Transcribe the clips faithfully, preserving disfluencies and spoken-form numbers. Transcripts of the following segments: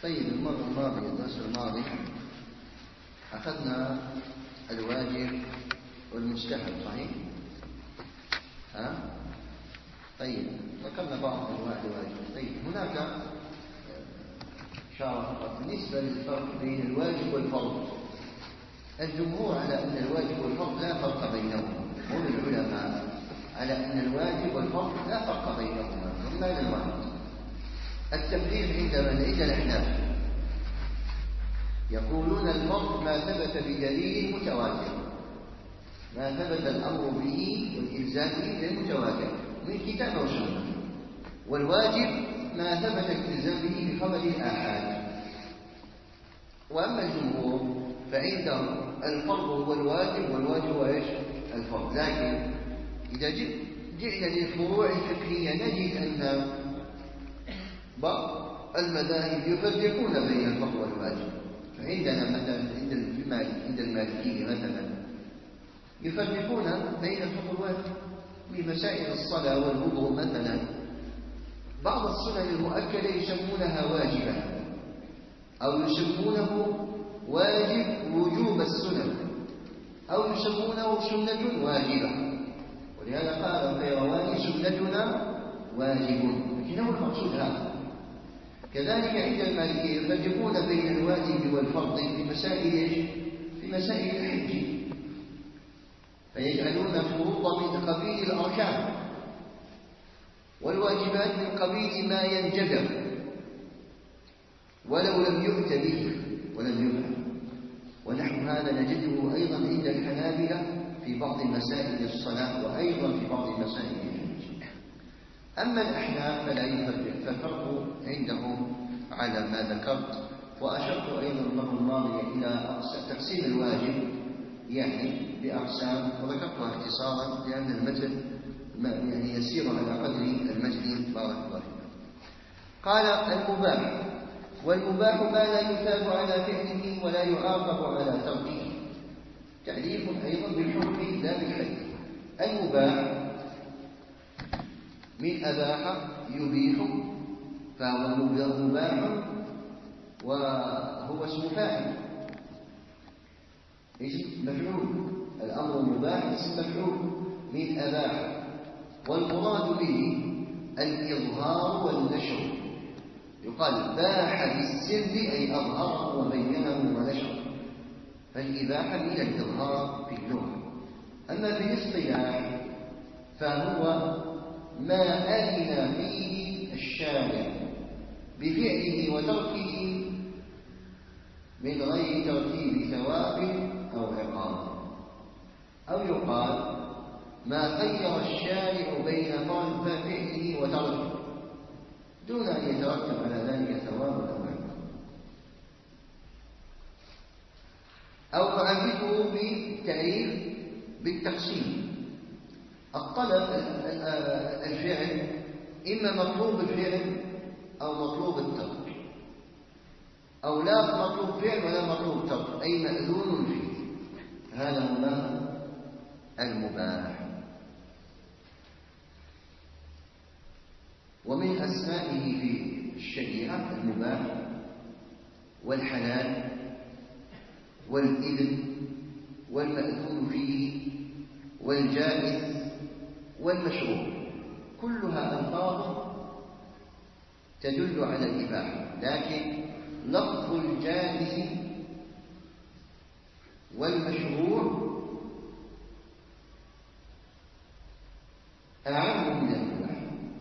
طيب، المرة الماضية الدرس الماضي أخذنا الواجب والمستحب، صحيح؟ ها؟ طيب، ذكرنا بعض أنواع الواجب. طيب، هناك إشارة فقط بالنسبة للفرق بين الواجب والفرض. الجمهور على أن الواجب والفرض لا فرق بينهما، هم العلماء على أن الواجب والفرض لا فرق بينهما، هما الواحد. التفريق عندما عند الأحناف يقولون الفرض ما ثبت بدليل متواتر، ما ثبت الأمر به والإلزام به بالمتواتر من كتاب وسنة، والواجب ما ثبت الإلزام به بخبر الآحاد. وأما الجمهور فعندهم الفرض هو الواجب والواجب هو ايش؟ الفرض. لكن إذا جئنا للفروع الفقهية نجد أن بعض المذاهب يفرقون بين الفرض والواجب. فعندنا مثلا عند المالكية مثلا يفرقون بين الفرض والواجب في مسائل الصلاة والوضوء مثلا. بعض السنن المؤكدة يسمونها واجبة أو يسمونه واجب وجوب السنن أو يسمونه سنة واجبة، ولهذا قال القيرواني سنتنا واجب، لكنه المقصود هذا. كذلك عند المالكية يفرقون بين الواجب والفرض في مسائل ايش؟ في مسائل الحج، فيجعلون الفروض من قبيل الأركان والواجبات من قبيل ما ينجبر ولو لم يؤت به ولم يفعل. ونحو هذا نجده أيضا عند الحنابلة في بعض مسائل الصلاة وأيضا في بعض مسائل الحج. أما الأحناف فلا يفرق، فالفرق عندهم على ما ذكرت. وأشرت أيضا المرة الماضية إلى تقسيم الواجب يعني بأقسام، وذكرتها اختصارا لأن المتن يعني يسير على قدر المتن. بارك الله فيكم. قال المباح، والمباح ما لا يثاب على فعله ولا يعاقب على تركه. تعريف أيضا بالحكم لا بالحد. المباح من أباح يبيح، فهو مباح وهو اسم فاعل، اسم مفعول. الأمر مباح اسم مفعول من أباح، والمراد به الإظهار والنشر. يقال باح بالسر أي أظهره وبينه ونشره، فالإباحة من الإظهار في اللغة. أما في الاصطلاح فهو ما أذن فيه الشارع بفعله وتركه من غير ترتيب ثواب أو عقاب. أو يقال ما خير الشارع بين فعله وتركه دون أن يترتب على ذلك ثواب أو عقاب. أو أعرفه بالتعريف بالتقسيم. الطلب الفعل إما مطلوب الفعل أو مطلوب الترك، أو لا مطلوب فعل ولا مطلوب ترك، أي مأذون فيه. هذا هو المباح. ومن أسمائه في الشريعة المباح والحلال والإذن والمأذون فيه والجائز والمشروع، كلها ألفاظ تدل على الإباحة، لكن لفظ الجائز والمشروع أعم من الإباحة،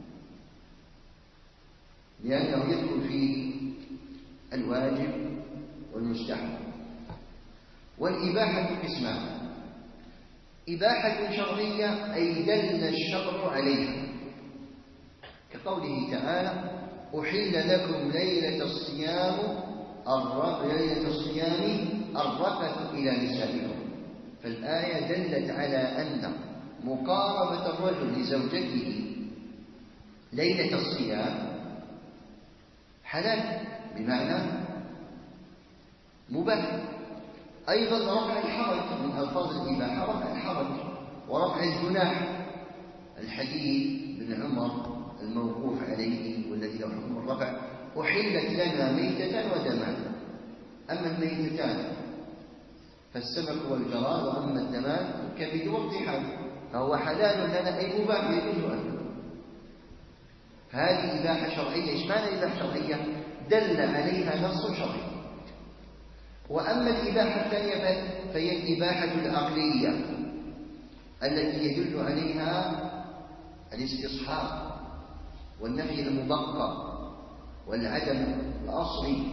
لأنه يدخل فيه الواجب والمستحب. والإباحة قسمان: إباحة شرعية أي دل الشرع عليها، كقوله تعالى: أحل لكم ليلة الصيام ليلة الصيام الرفث إلى نسائكم. فالآية دلت على أن مقاربة الرجل لزوجته ليلة الصيام حلال، بمعنى مباح. أيضا رفع الحرج من ألفاظ الإباحة، رفع الحرج ورفع الجناح. الحديث ابن عمر الموقوف عليه والذي له حكم الرفع: أحلت لنا ميتة ودمان. أما الميتتان فالسمك والجراد، وأما الدمان الكبد والطحال فهو حلال لنا أي مباح يجوز أكله. هذه إباحة شرعية. إيش معنى إباحة شرعية؟ دل عليها نص شرعي. وأما الإباحة الثانية فهي الإباحة العقلية التي يدل عليها الاستصحاب والنفي المبقى والعدم الأصلي.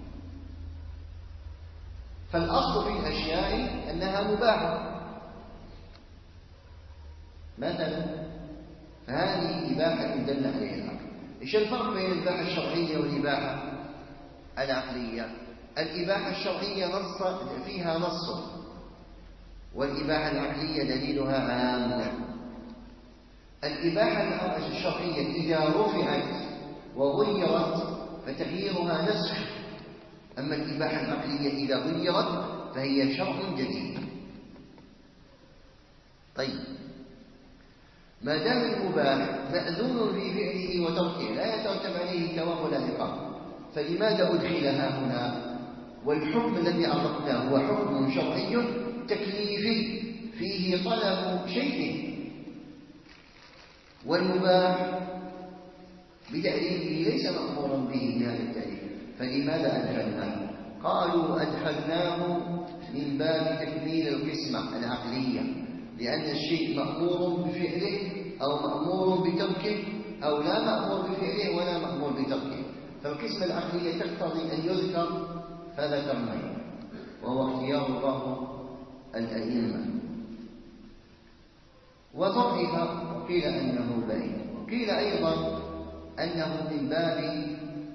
فالأصل في الأشياء أنها مباحة مثلا، فهذه إباحة دل عليها العقل. إيش الفرق بين الإباحة الشرعية والإباحة العقلية؟ الإباحة الشرعية نص فيها نص، والإباحة العقلية دليلها عام. الإباحة الشرعية إذا رفعت وغيرت فتغييرها نسخ، أما الإباحة العقلية إذا غيرت فهي شرع جديد. طيب، ما دام المباح مأذون في فعله وتركه لا يترتب عليه ثواب ولا عقاب، فلماذا أدخلها هنا؟ والحكم الذي عرفناه هو حكم شرعي تكليفي فيه طلب شيء، والمباح بتأليفه ليس مأمورا به من هذا التأليف، فلماذا أدخلناه؟ قالوا أدخلناه من باب تكميل القسمة العقلية، لأن الشيء مأمور بفعله أو مأمور بتركه أو لا مأمور بفعله ولا مأمور بتركه، فالقسمة العقلية تقتضي أن يذكر فذكرناه، وهو اختيار بعض الأئمة. وضعف وقيل أنه بعيد، وقيل أيضا أنه من باب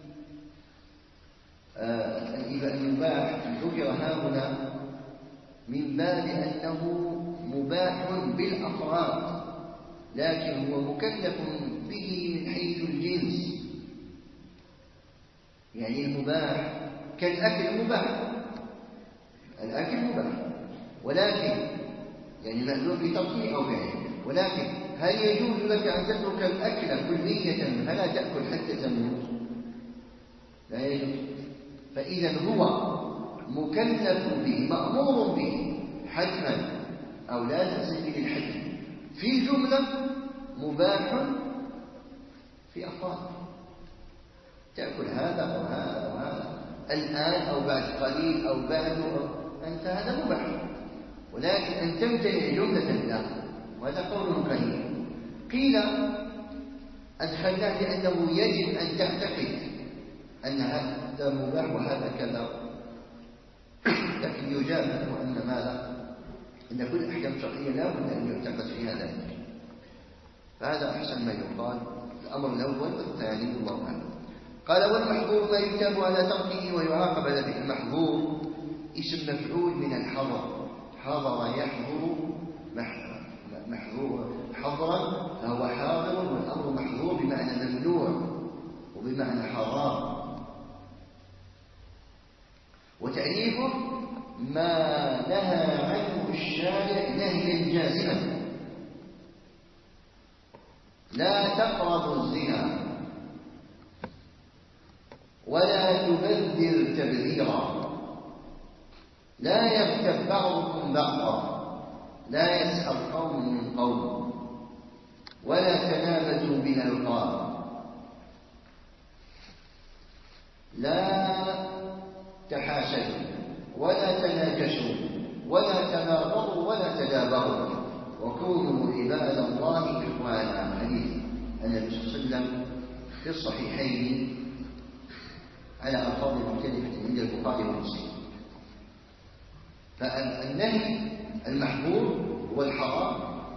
المباح ذكر هاهنا من باب أنه مباح بالأفراد، لكن هو مكلف به من حيث الجنس. يعني المباح كالأكل مباح، الأكل مباح، ولكن يعني مأذون في تركه أو فعله، ولكن هل يجوز لك أن تترك الأكل كلية فلا تأكل حتى تموت؟ لا يجوز. فإذا هو مكلف به مأمور به حتما أو لا تأسف به الحتم، في الجملة مباح في أفراد، تأكل هذا أو هذا أو هذا الآن أو بعد قليل أو بعد أو أنت هذا مباح، ولكن أن تمتنع جملة لا، وهذا قول قليل. قيل أدخلناه لأنه يجب أن تعتقد أن هذا مباح وهذا كذا، لكن يجاب له أن ماذا؟ أن كل أحكام شرعية لا بد أن يعتقد فيها ذلك. فهذا أحسن ما يقال، الأمر الأول والثاني والله أعلم. قال والمحظور ما يتاب على تركه ويعاقب على به. المحظور اسم مفعول من الحظر، حضر يحضر محظور حضرا فهو حاضر، والأمر محظور بمعنى ممنوع وبمعنى حرام. وتأليفه ما نهى عنه الشارع نهيا جازما: لا تقربوا الزنا ولا تبذر تبذيرا، لا يغتب بعضكم بعضا، لا يسخر قوم من قوم، ولا تنابزوا بالألقاب، لا تحاسدوا ولا تناجشوا ولا تناظروا ولا تدابروا، وكونوا عباد الله إخوانا. حديث النبي صلى الله عليه وسلم في الصحيحين على ألفاظ مختلفة عند البخاري ومسلم. فالنهي المحظور هو الحرام،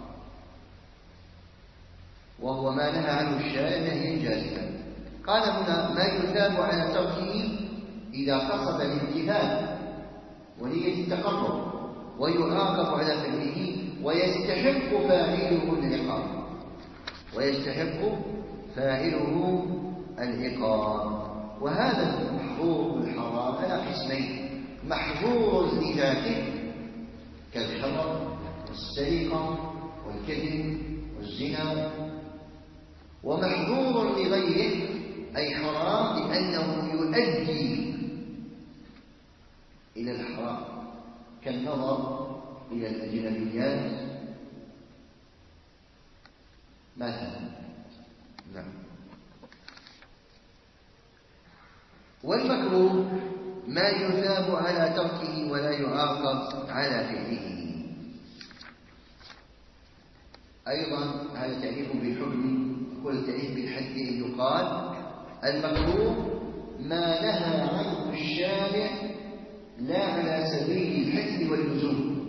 وهو ما نهى عنه الشارع نهيا جازما. قال هنا ما يثاب على تركه إذا قصد الامتثال ونية التقرب، ويعاقب على فعله ويستحق فاعله العقاب، ويستحق فاعله العقاب. وهذا المحظور الحرام على قسمين: محظور لذاته كالخمر والسرقة والكذب والزنا، ومحظور لغيره أي حرام لأنه كالنظر إلى الأجنبيات مثلا. نعم. والمكروه ما يثاب على تركه ولا يعاقب على فعله. أيضا هذا تعريف بالحكم، يقول تعريف بالحد أن يقال المكروه ما نهى عنه الشارع لا على سبيل الحد واللزوم.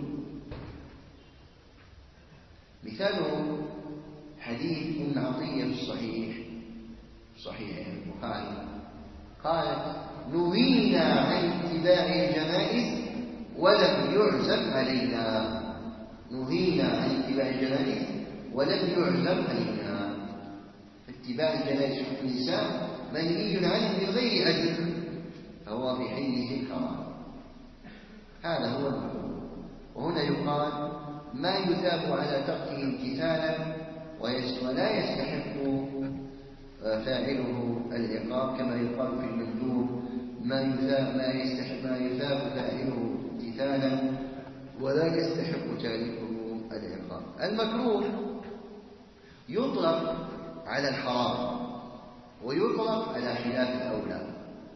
مثاله حديث ابن عطية في الصحيح صحيح البخاري قال نهينا عن اتباع الجنائز ولم يعزم علينا. نهينا عن اتباع الجنائز ولم يعزم علينا. اتباع الجنائز في النساء منهي عنه من غير عزم، فهو في حله الكراهه. هذا هو المكروه. وهنا يقال ما يثاب على تركه امتثالا ولا يستحق فاعله العقاب، كما يقال في المندوب ما يثاب ما يستحق ما يثاب فاعله امتثالا ولا يستحق تاركه العقاب. المكروه يطلق على الحرام ويطلق على خلاف الأولى.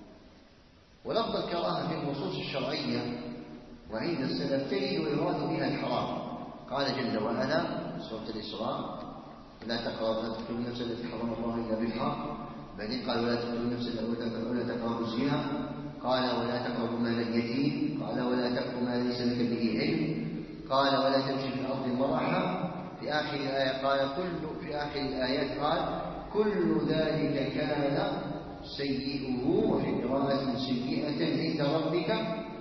ولفظ الكراهة في النصوص الشرعية وعند السلف تجد ويراد بها الحرام. قال جل وعلا سورة الإسراء لا تقربوا لا تقتلوا النفس التي حرم الله إلا بالحق. بعدين قال ولا تقتلوا النفس ولا تقربوا الزنا. قال ولا تقربوا مال اليتيم. قال ولا تقربوا ما ليس لك به علم. قال ولا تمشي في الأرض مرحا. في آخر الآية قال كل في آخر الآيات قال كل ذلك كان سيئه وفي قراءة سيئة عند ربك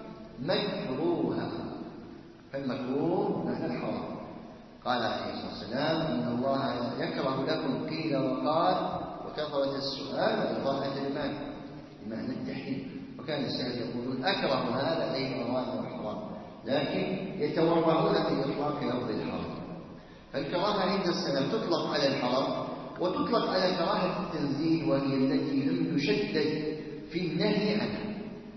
مكروها. فالمكروه معنى الحرام. قال عليه الصلاة والسلام إن الله يكره لكم قيل وقال وكثرة السؤال وإضاعة المال بمعنى التحريم. وكان السلف يقولون أكره هذا أي مراد وحرام، لكن يتورعون في إطلاق لفظ الحرام. فالكراهة عند السلف تطلق على الحرام وتطلق على كراهة التنزيه، وهي التي لم يشدد في النهي عنها،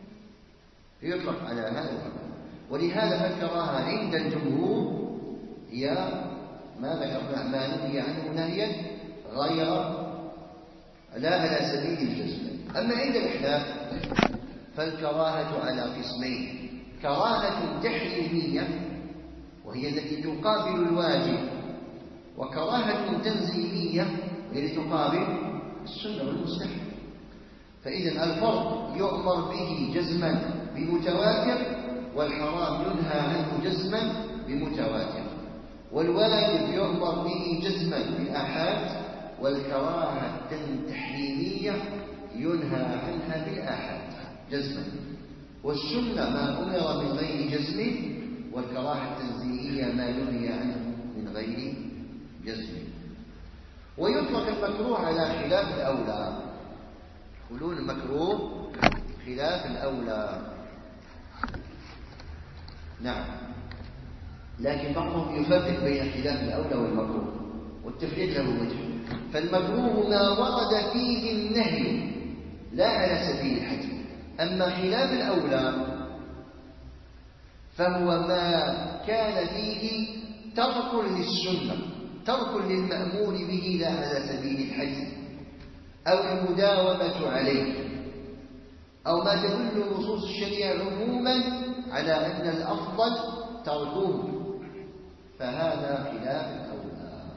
يطلق على هذا الحرام. ولهذا فالكراهة عند الجمهور هي ما ذكرنا ما نهي عنه نهيا غير لا على سبيل الجزم. أما عند الأحناف فالكراهة على قسمين: كراهة تحريمية وهي التي تقابل الواجب، وكراهة تنزيهية وهي التي تقابل السنة والمستحب. فإذا الفرض يؤمر به جزما بمتواتر، والحرام ينهى عنه جزما بمتواتر، والواجب يؤمر به جزما بالآحاد، والكراهة التحريمية ينهى عنها بالآحاد جزما، والسنة ما أمر من غير جزم، والكراهة التنزيهية ما نهي عنه من غير جزم. ويطلق المكروه على خلاف الأولى. يقولون المكروه خلاف الأولى. نعم، لكن بعضهم يفرق بين خلاف الأولى والمكروه، والتفريق له وجه. فالمكروه ما ورد فيه النهي لا على سبيل الحتم. أما خلاف الأولى فهو ما كان فيه ترك للسنة، ترك للمأمور به لا على سبيل الحتم، أو المداومة عليه، أو ما تدل نصوص الشريعة عموما على أن الأفضل تركه، فهذا خلاف الأولى.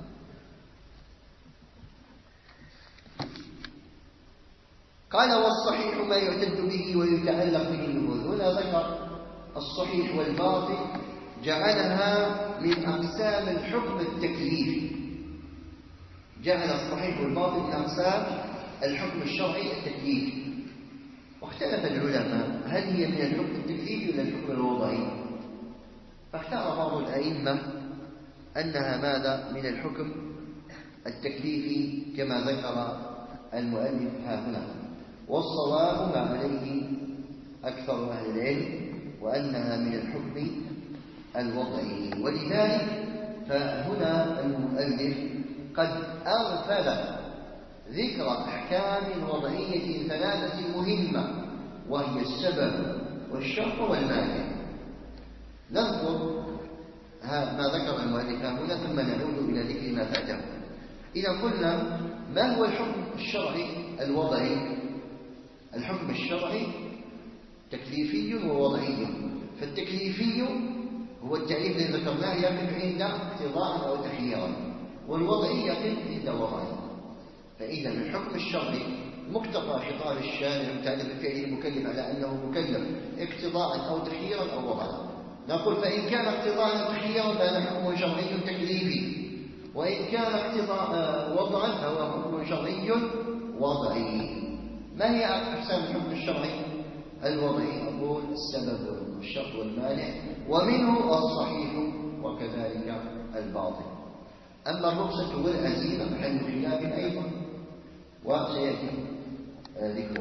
قال والصحيح ما يعتد به ويتعلق به النفوذ. هنا ذكر الصحيح والباطل، جعلها من أقسام الحكم التكليفي، جعل الصحيح والباطل من أقسام الحكم الشرعي التكليفي. واختلف العلماء هل هي من الحكم التكليفي ولا الحكم الوضعي؟ فاختار بعض الأئمة أنها ماذا؟ من الحكم التكليفي كما ذكر المؤلف ها هنا. والصواب ما عليه أكثر أهل العلم وأنها من الحكم الوضعي. ولذلك فهنا المؤلف قد أغفل ذكر أحكام وضعية ثلاثة مهمة، وهي السبب والشرط والمانع. نذكر ما ذكر المؤلف هنا ثم نعود إلى ذكر ما فاته. إذا قلنا ما هو الحكم الشرعي الوضعي؟ الحكم الشرعي تكليفي ووضعي. فالتكليفي هو التعريف الذي ذكرناه يقف عند اقتضاء أو تخييرا، والوضعي يقف عند وضع. فإذا الحكم الشرعي مقتضى خطاب الشارع متعلق بفعل المكلف على أنه مكلف اقتضاء أو تخييرا أو وضعا. نقول فإن كان اقتضاء أو تخييرا فهذا حكم شرعي تكليفي، وإن كان اقتضاء وضعا فهو حكم شرعي وضعي. ما هي أقسام الحكم الشرعي الوضعي؟ أقول السبب والشرط والمانع، ومنه الصحيح وكذلك الباطل. أما الرخصة والعزيمة محل خلاف أيضا وسيأتي ذكره.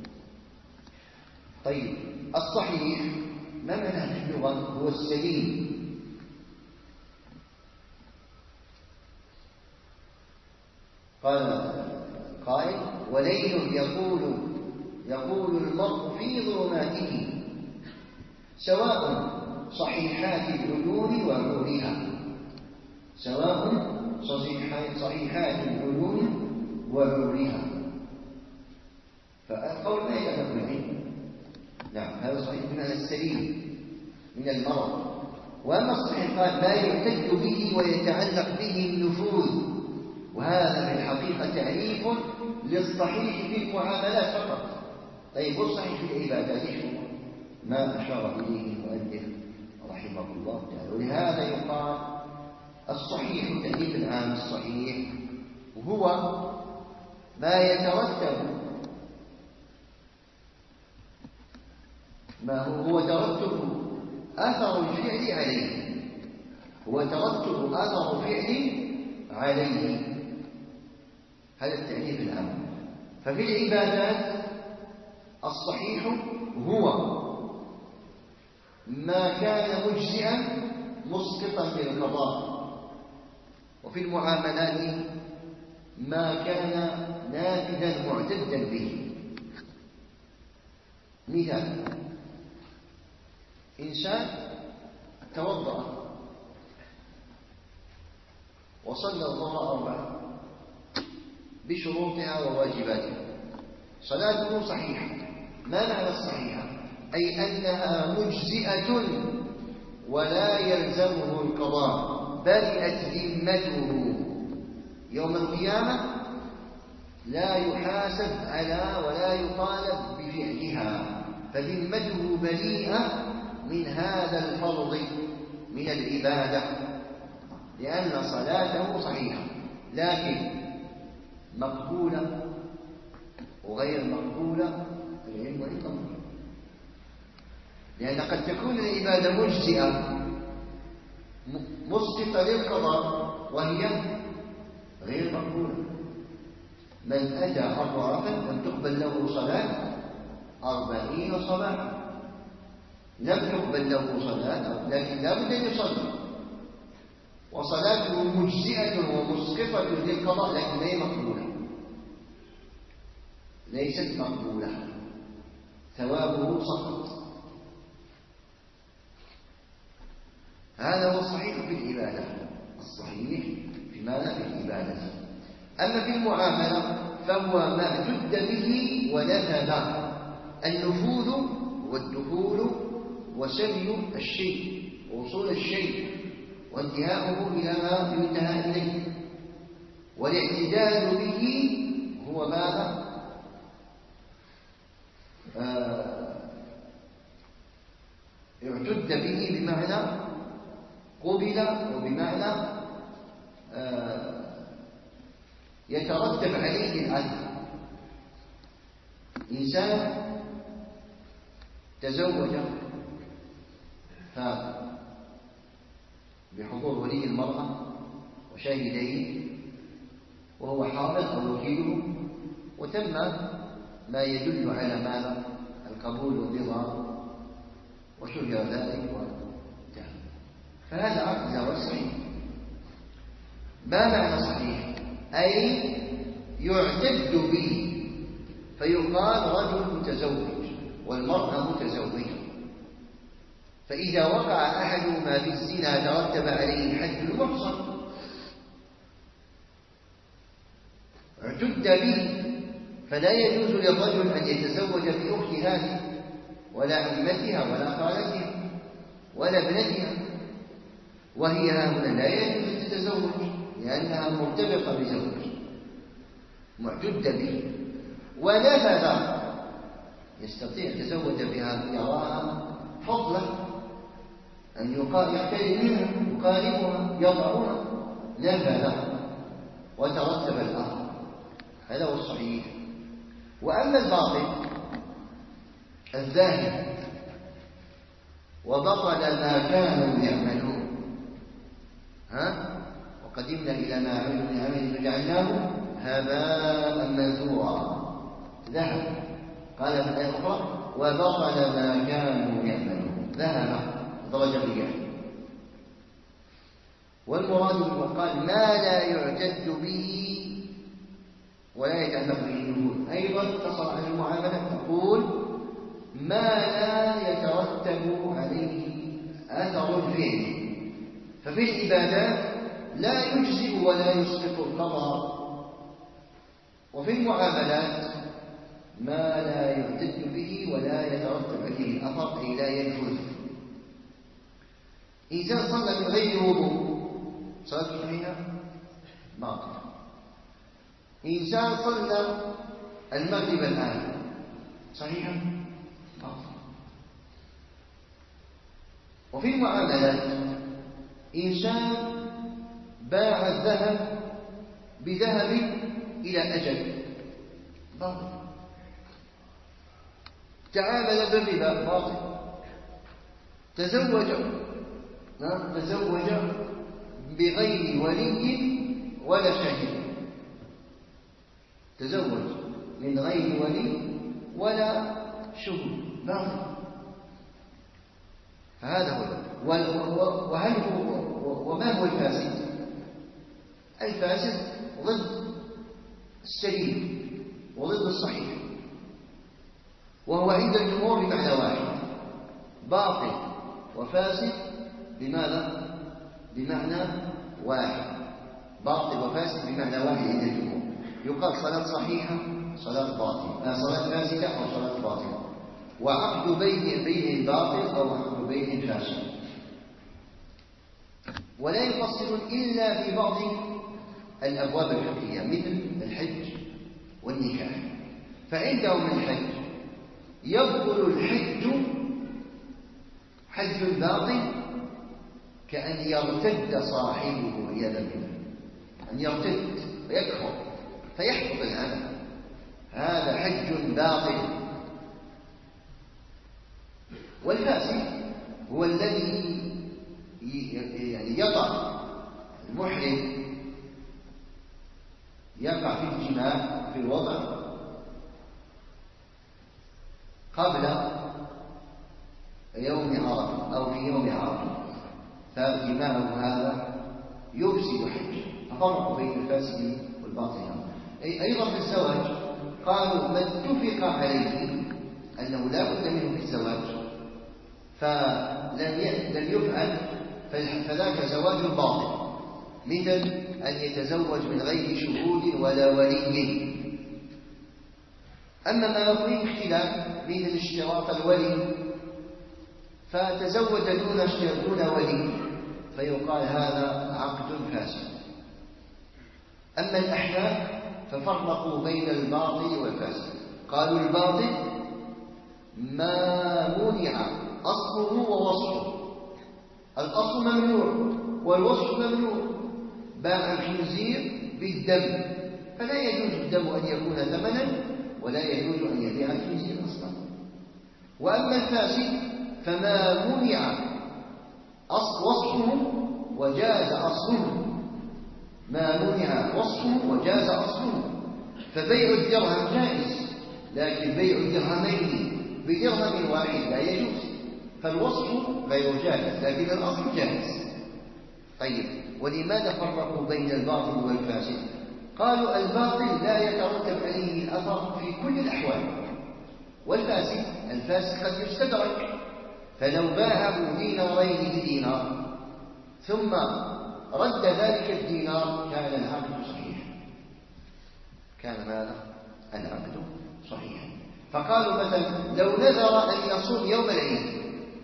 طيب الصحيح ما معناه في اللغة؟ هو السليم. قال قائل وليل يقول يقول المرء في ظلماته سواء صحيحات العيون وعورها، سواء صحيحات العيون وعورها. فالقول ما يتفق معه. نعم هذا صحيح بمعنى السليم من المرض. وأما الصحيح قال ما يعتد به ويتعلق به النفوذ، وهذا في الحقيقة تعريف للصحيح في المعاملات فقط. طيب والصحيح في العبادات شو ما أشار إليه المؤلف رحمه الله تعالى. ولهذا يقال الصحيح التعريف العام الصحيح وهو ما يترتب ما هو ترتب أثر الفعل عليه، هو ترتب أثر فعل عليه. هذا التعريف العام. ففي العبادات الصحيح هو ما كان مجزئا مسقطا للقضاء، وفي المعاملات ما كان نافذا معتدا به. مثال: إنسان توضأ وصلى الظهر أربعة بشروطها وواجباتها، صلاته صحيحة. ما معنى الصحيحة؟ أي أنها مجزئة ولا يلزمه القضاء، برئت ذمته يوم القيامة، لا يحاسب على ولا يطالب بفعلها، فذمته بريئة من هذا الفرض من العبادة، لأن صلاته صحيحة. لكن مقبولة وغير مقبولة العلم عند الله، لأن قد تكون العبادة مجزئة مسقطة للقضاء وهي غير مقبولة. من أتى عرافا لم تقبل له صلاة أربعين صباحا، لم تقبل له صلاة، لكن لا بد أن يصلي، وصلاته مجزئة ومسقطة للقضاء لكن غير مقبولة، ليست مقبولة، ثوابه سقط. هذا هو الصحيح في العبادة، الصحيح في ماذا؟ في العبادة. أما في المعاملة فهو ما اعتد به ونفذ. النفوذ والدخول وسبي الشيء ووصول الشيء وانتهاؤه إلى ما ينتهى إليه، والاعتداد به هو ماذا؟ آه اعتد به بمعنى قبل، وبمعنى آه يترتب عليه العدل. إنسان تزوج بحضور ولي المرأة وشاهدين وهو حاضر أو وكيله، وتم ما يدل على ماذا؟ القبول والرضا وشهر ذلك وانتهى، فهذا عقد زواج صحيح. ما معنى صحيح؟ أي يعتد به، فيقال رجل متزوج والمرأة متزوجة، فإذا وقع أحدهما في الزنا ترتب عليه حد المحصن، اعتد به، فلا يجوز للرجل أن يتزوج بأخت هذه ولا عمتها ولا خالتها ولا ابنتها، وهي هنا لا يجوز أن تتزوج لأنها مرتبطة بزوج معتد به، ونفذ يستطيع يتزوج بها يراها فضلا أن يقترب منها يقاربها يضعها، نفذ وترتب الأمر، هذا هو الصحيح. وأما الباطل الذاهب وبطل ما كانوا يعملون، ها وقدمنا إلى ما عملوا من عمل فجعلناه هباء منثورا، ذهب. قال في الآية الأخرى وبطل ما كانوا يعملون، ذهب درجة الرياح. والمراد بالبطال ما لا يعتد به ولا يتعلق به النفوذ. أيضا اقتصر على المعاملة تقول ما لا يترتب عليه أثر الفعل، ففي العبادات لا يجزئ ولا يسقط القضاء، وفي المعاملات ما لا يعتد به ولا يترتب عليه الأثر أي لا ينفذ. إنسان صلى من غير وضوء صلاته صحيحة باطلة. إنسان صلى المغرب الآن صحيحة باطلة. وفي المعاملات إنسان باع الذهب بذهب إلى أجل باطل. تعامل بالربا باطل. تزوج تزوج بغير ولي ولا شهيد، تزوج من غير ولي ولا شهود باطل. هذا هو. وهل هو وما هو الفاسد؟ الفاسد ضد السليم وضد الصحيح، وهو عند الجمهور بمعنى واحد، باطل وفاسد بماذا؟ بمعنى واحد، باطل وفاسد بمعنى واحد عند الجمهور. يقال صلاة صحيحة صلاة باطلة، صلاة فاسدة أو صلاة باطلة، وعقد بين بين باطل أو عقد بين فاسد. ولا يفصل إلا في بعض الأبواب الفقهية مثل الحج والنكاح. فعندهم الحج يبطل الحج حج الباطل كأن يرتد صاحبه عياذا بالله، أن يرتد ويكفر فيحبط العمل، هذا حج باطل. والفاسد هو الذي يعني يقع المحرم يقع في الجماع في الوضع قبل يوم عرفة أو في يوم عرفة، فجماعه هذا يفسد حجه. ففرق بين الفاسد والباطل. أيضا في الزواج قالوا من اتفق عليه أنه لا بد منه في الزواج فلم يفعل فذاك زواج باطل، مثل أن يتزوج من غير شهود ولا ولي. أما ما فيه اختلاف مثل اشتراط الولي فتزوج دون دون ولي فيقال هذا عقد فاسد. أما الأحناف ففرقوا بين الباطل والفاسد، قالوا الباطل ما منع أصله ووصفه، الأصل ممنوع والوصف ممنوع. باع الخنزير بالدم فلا يجوز الدم أن يكون ثمنا ولا يجوز أن يبيع الخنزير أصلا. وأما الفاسد فما منع وصفه وجاز أصله، ما منع وصفه وجاز أصله. فبيع الدرهم جائز، لكن بيع الدرهمين بدرهم واحد لا يجوز، فالوصف غير جائز لكن الأصل جائز. طيب، ولماذا فرقوا بين الباطل والفاسد؟ قالوا الباطل لا يترتب عليه الأثر في كل الأحوال، والفاسد الفاسد قد يستدرك فلو باعه دينارين بدينار ثم رد ذلك الدينار كان العقد صحيحا، كان ماذا؟ العقد صحيحا. فقالوا مثلا لو نذر أن يصوم يوم العيد،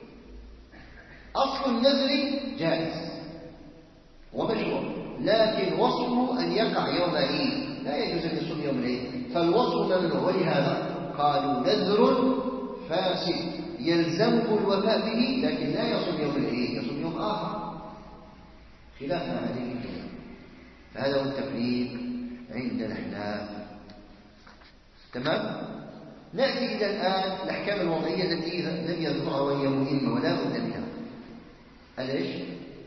أصل النذر جائز ومشروع، لكن وصفه أن يقع يوم العيد لا يجوز أن يصوم يوم العيد، فالوصف ممنوع. ولهذا قالوا نذر فاسد يلزمه الوفاء به، لكن لا يصوم يوم العيد، يصوم يوم آخر، خلاف هذه الكلام. فهذا هو التفريق عند الأحناف. تمام؟ نأتي إلى الآن الأحكام الوضعية التي لم يذكرها وهي مهمة ولا بد منها. ايش؟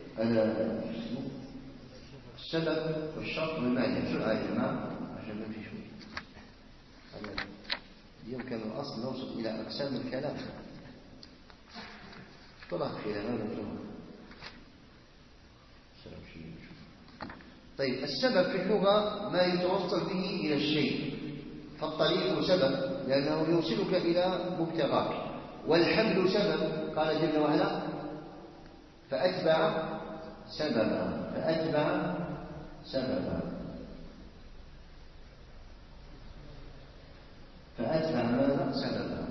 السبب والشرط والمانع. سؤال يا جماعة عشان نمشي شوي. اليوم كان الأصل نوصل إلى أقسام الكلام. طلع خير هذا الجمع. طيب، السبب في اللغة ما يتوصل به إلى الشيء، فالطريق سبب لأنه يوصلك إلى مبتغاك، والحمل سبب، قال جل وعلا فأتبع سببا، فأتبع سببا، فأتبع ماذا؟ سببا.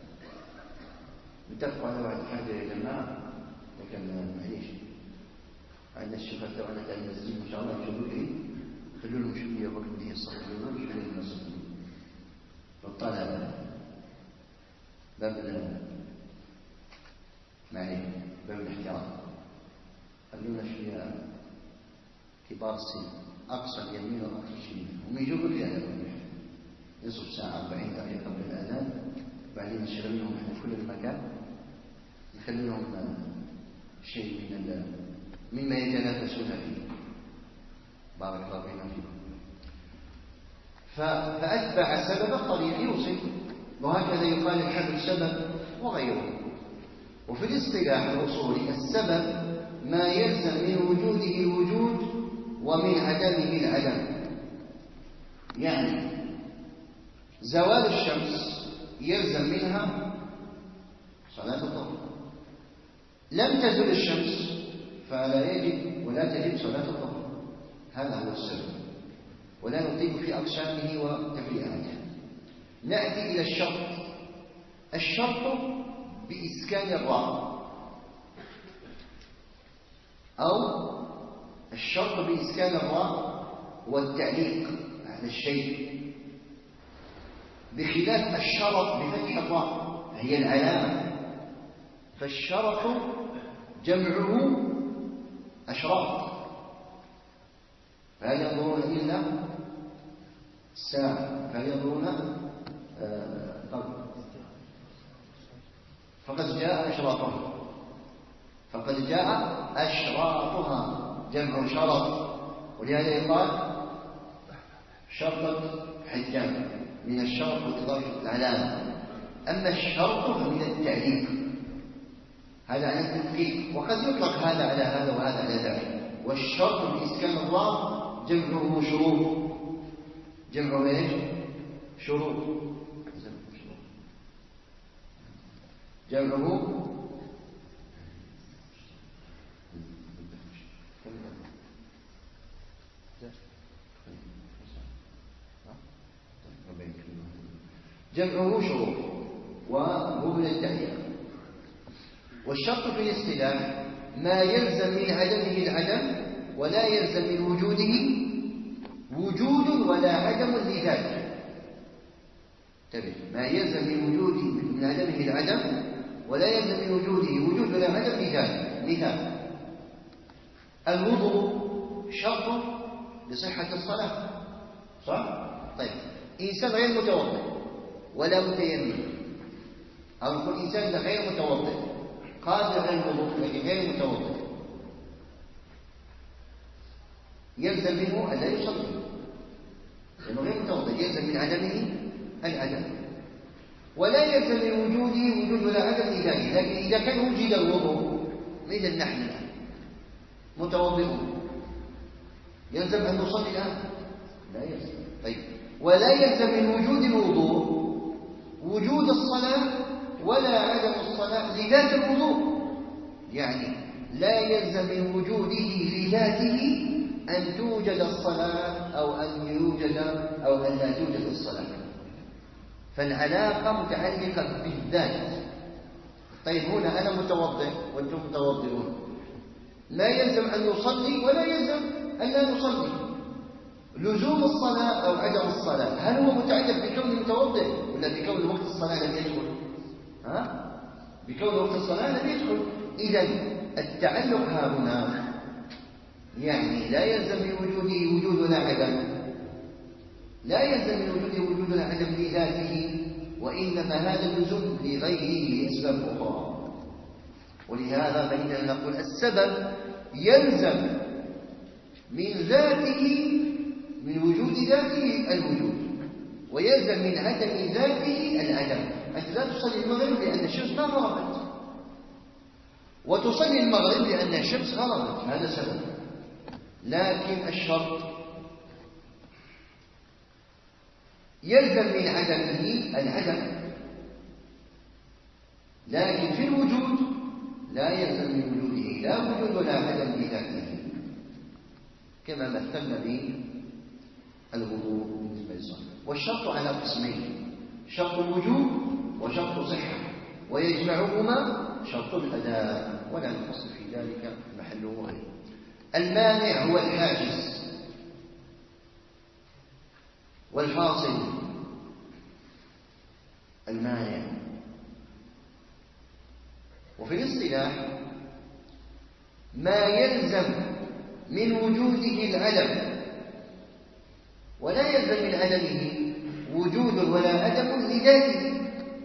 متفق على واحد حاجة يا جماعة، لكن معليش عندنا الشفاء تبعنا تاع المسجد إن شاء الله يجيبوا لي، خلوا لهم شوية وقت بدي الصلاة اليوم شوية النصف بالطلبة باب ال معليش باب الاحترام، خلونا شوية كبار السن، أقصى اليمين وأقصى الشمال، هم يجيبوا لي هذا نصف ساعة أربعين دقيقة قبل الأذان، بعدين نشغل لهم في كل المكان، نخلي لهم شيء من مما يتنافسون فيه. بارك الله فينا فيكم. فأتبع السبب الطريق يوصل، وهكذا يقال الحبل سبب وغيره. وفي الاصطلاح الأصولي السبب ما يلزم من وجوده الوجود ومن عدمه العدم. يعني زوال الشمس يلزم منها صلاة الظهر، لم تزل الشمس فلا يجب ولا تجب صلاة الظهر، هذا هو السبب، ولا نطيل في أقسامه وتفريعاته. نأتي إلى الشرط. الشرط بإسكان الراء، أو الشرط بإسكان الراء والتعليق على الشيء، بخلاف الشرط بفتح الراء هي العلامة. فالشرط جمعه أشراط، فهل ينظرون إلا الساعة، فهل ينظرون قبل فقد جاء أشراطها، فقد جاء أشراطها جمع شرط، ولهذا يقال شرطة حجام من الشرط وإضافة العلامة. أما الشرط فمن التعليق، هذا على التدقيق، وقد يطلق هذا على هذا وهذا على ذلك. والشرط بإسكان الراء جمعه شروط، جمعه ايش؟ شروط، جمعه جمعه شروط وهو من التعليق. والشرط في الاصطلاح ما يلزم من عدمه العدم ولا يلزم من وجوده وجود ولا عدم لذاته. انتبه، ما يلزم من وجوده من عدمه العدم ولا يلزم من وجوده وجود ولا عدم لذاته. مثال الوضوء شرط لصحة الصلاة، صح؟ طيب، إنسان غير متوضئ ولا متيمم، أو يكون إنسان غير متوضئ قادر على الوضوء لكن غير متوضئ، يلزم منه ألا يصلي لأنه غير متوضئ، يلزم من عدمه العدم، ولا يلزم من وجوده وجود ولا عدم لذاته. لكن إذا كان وجد الوضوء مثل نحن الآن متوضئون، يلزم أن نصلي الآن؟ لا يلزم. طيب، ولا يلزم من وجود الوضوء وجود الصلاة ولا عدم الصلاة الصلاة لذات الوضوء، يعني لا يلزم من وجوده لذاته أن توجد الصلاة أو أن يوجد أو أن لا توجد الصلاة، فالعلاقة متعلقة بالذات. طيب هنا أنا متوضئ وأنتم متوضئون، لا يلزم أن نصلي ولا يلزم أن لا نصلي. لزوم الصلاة أو عدم الصلاة هل هو متعلق بكون متوضئ ولا بكون وقت الصلاة لم يدخل؟ ها؟ بكون وقت الصلاة لم يدخل. إذن التعلق ها هنا يعني لا يلزم من وجوده وجود ولا عدم، لا يلزم من وجوده وجود ولا عدم لذاته، وإنما هذا اللزوم لغيره لأسباب أخرى. ولهذا فإننا نقول السبب يلزم من ذاته من وجود ذاته الوجود، ويلزم من عدم ذاته العدم. أنت لا تصلي المغرب لأن الشمس ما غربت، وتصلي المغرب لأن الشمس غربت، هذا سبب. لكن الشرط يلزم من عدمه العدم، لكن في الوجود لا يلزم من وجوده لا وجود ولا عدم لذاته، كما مثلنا بالوضوء بالنسبة للصلاة. والشرط على قسمين: شرط الوجود وشرط صحة، ويجمعهما شرط الأداء، ولا نفصل في ذلك محله غيره. المانع هو الحاجز والفاصل. المانع، وفي الاصطلاح ما يلزم من وجوده العدم ولا يلزم من عدمه وجود ولا عدم لذاته.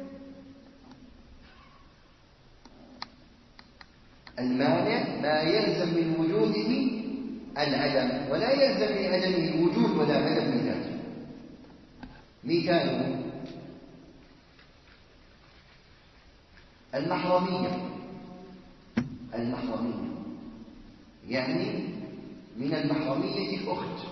المانع ما يلزم من وجوده العدم ولا يلزم من عدمه وجود ولا عدم لذاته. مثاله المحرمية. المحرمية يعني من المحرمية الأخت،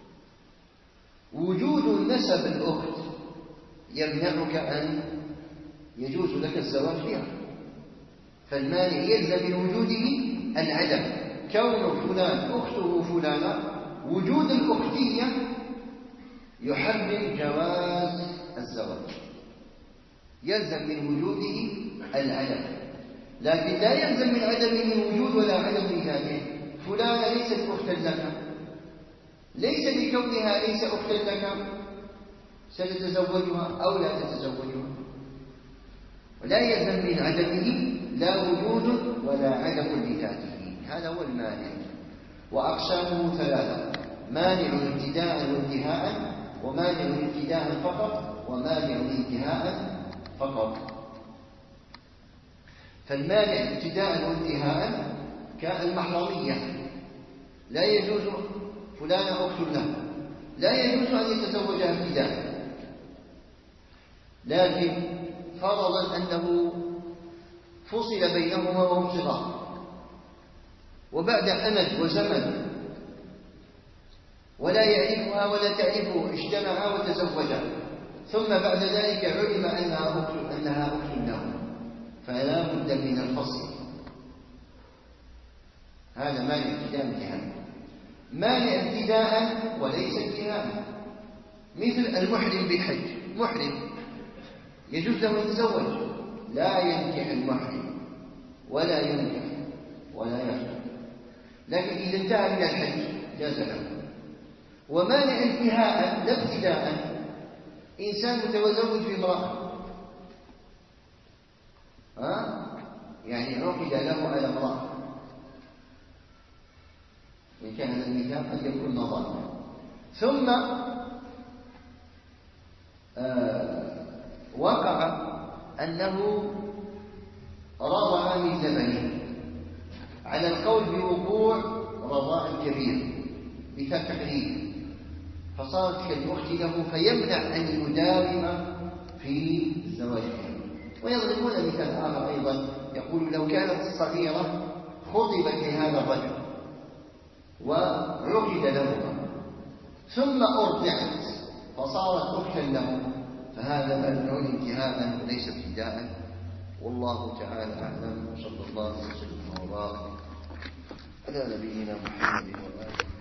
وجود نسب الأخت يمنعك أن يجوز لك الزواج بها، فالمانع يلزم من وجوده العدم. كون فلان أخته فلانة، وجود الأختية يحرم جواز الزواج، يلزم من وجوده العدم، لكن لا يلزم من عدمه وجود ولا عدم لذاته. فلانة ليست أختا لك، ليس لكونها ليس أختا لك سنتزوجها أو لا تتزوجها، ولا يلزم من عدمه لا وجود ولا عدم لذاته. هذا هو المانع. وأقسامه ثلاثة: مانع ابتداء وانتهاء، ومانع ابتداء فقط، ومانع انتهاء فقط. فالمانع ابتداء وانتهاء كالمحرمية، لا يجوز فلان أخت له، لا يجوز أن يتزوجها ابتداء، لكن فرضا أنه فصل بينهما وهم صغار، وبعد أمد وزمن ولا يعرفها ولا تعرفه اجتمعا وتزوجا، ثم بعد ذلك علم أنها أخت أنها أخت له، فلا بد من الفصل. هذا مانع ابتداء انتهاء. مانع ابتداء وليس انتهاء، مثل المحرم بالحج. محرم يجوز له أن يتزوج، لا ينكح المحرم ولا ينكح ولا يخطب، لكن إذا انتهى من الحج جاز له. ومانع انتهاء لا ابتداء، إنسان متزوج بامرأة، ها يعني عقد له على امرأة، إن كان هذا المثال قد يكون نظرا، ثم آه وقع أنه رضع من لبنه، على القول بوقوع رضاع كبير مثال تقريب، فصارت كالأخت له فيمنع أن يداوم في الزواج. ويضربون مثال آخر أيضا، يقول لو كانت الصغيرة خطبت لهذا الرجل وعقد له ثم أرضعت فصارت أختا له، فهذا ممنوع انتهاء وليس ابتداء، والله تعالى أعلم، وصلى الله وسلم وبارك على نبينا محمد وآله.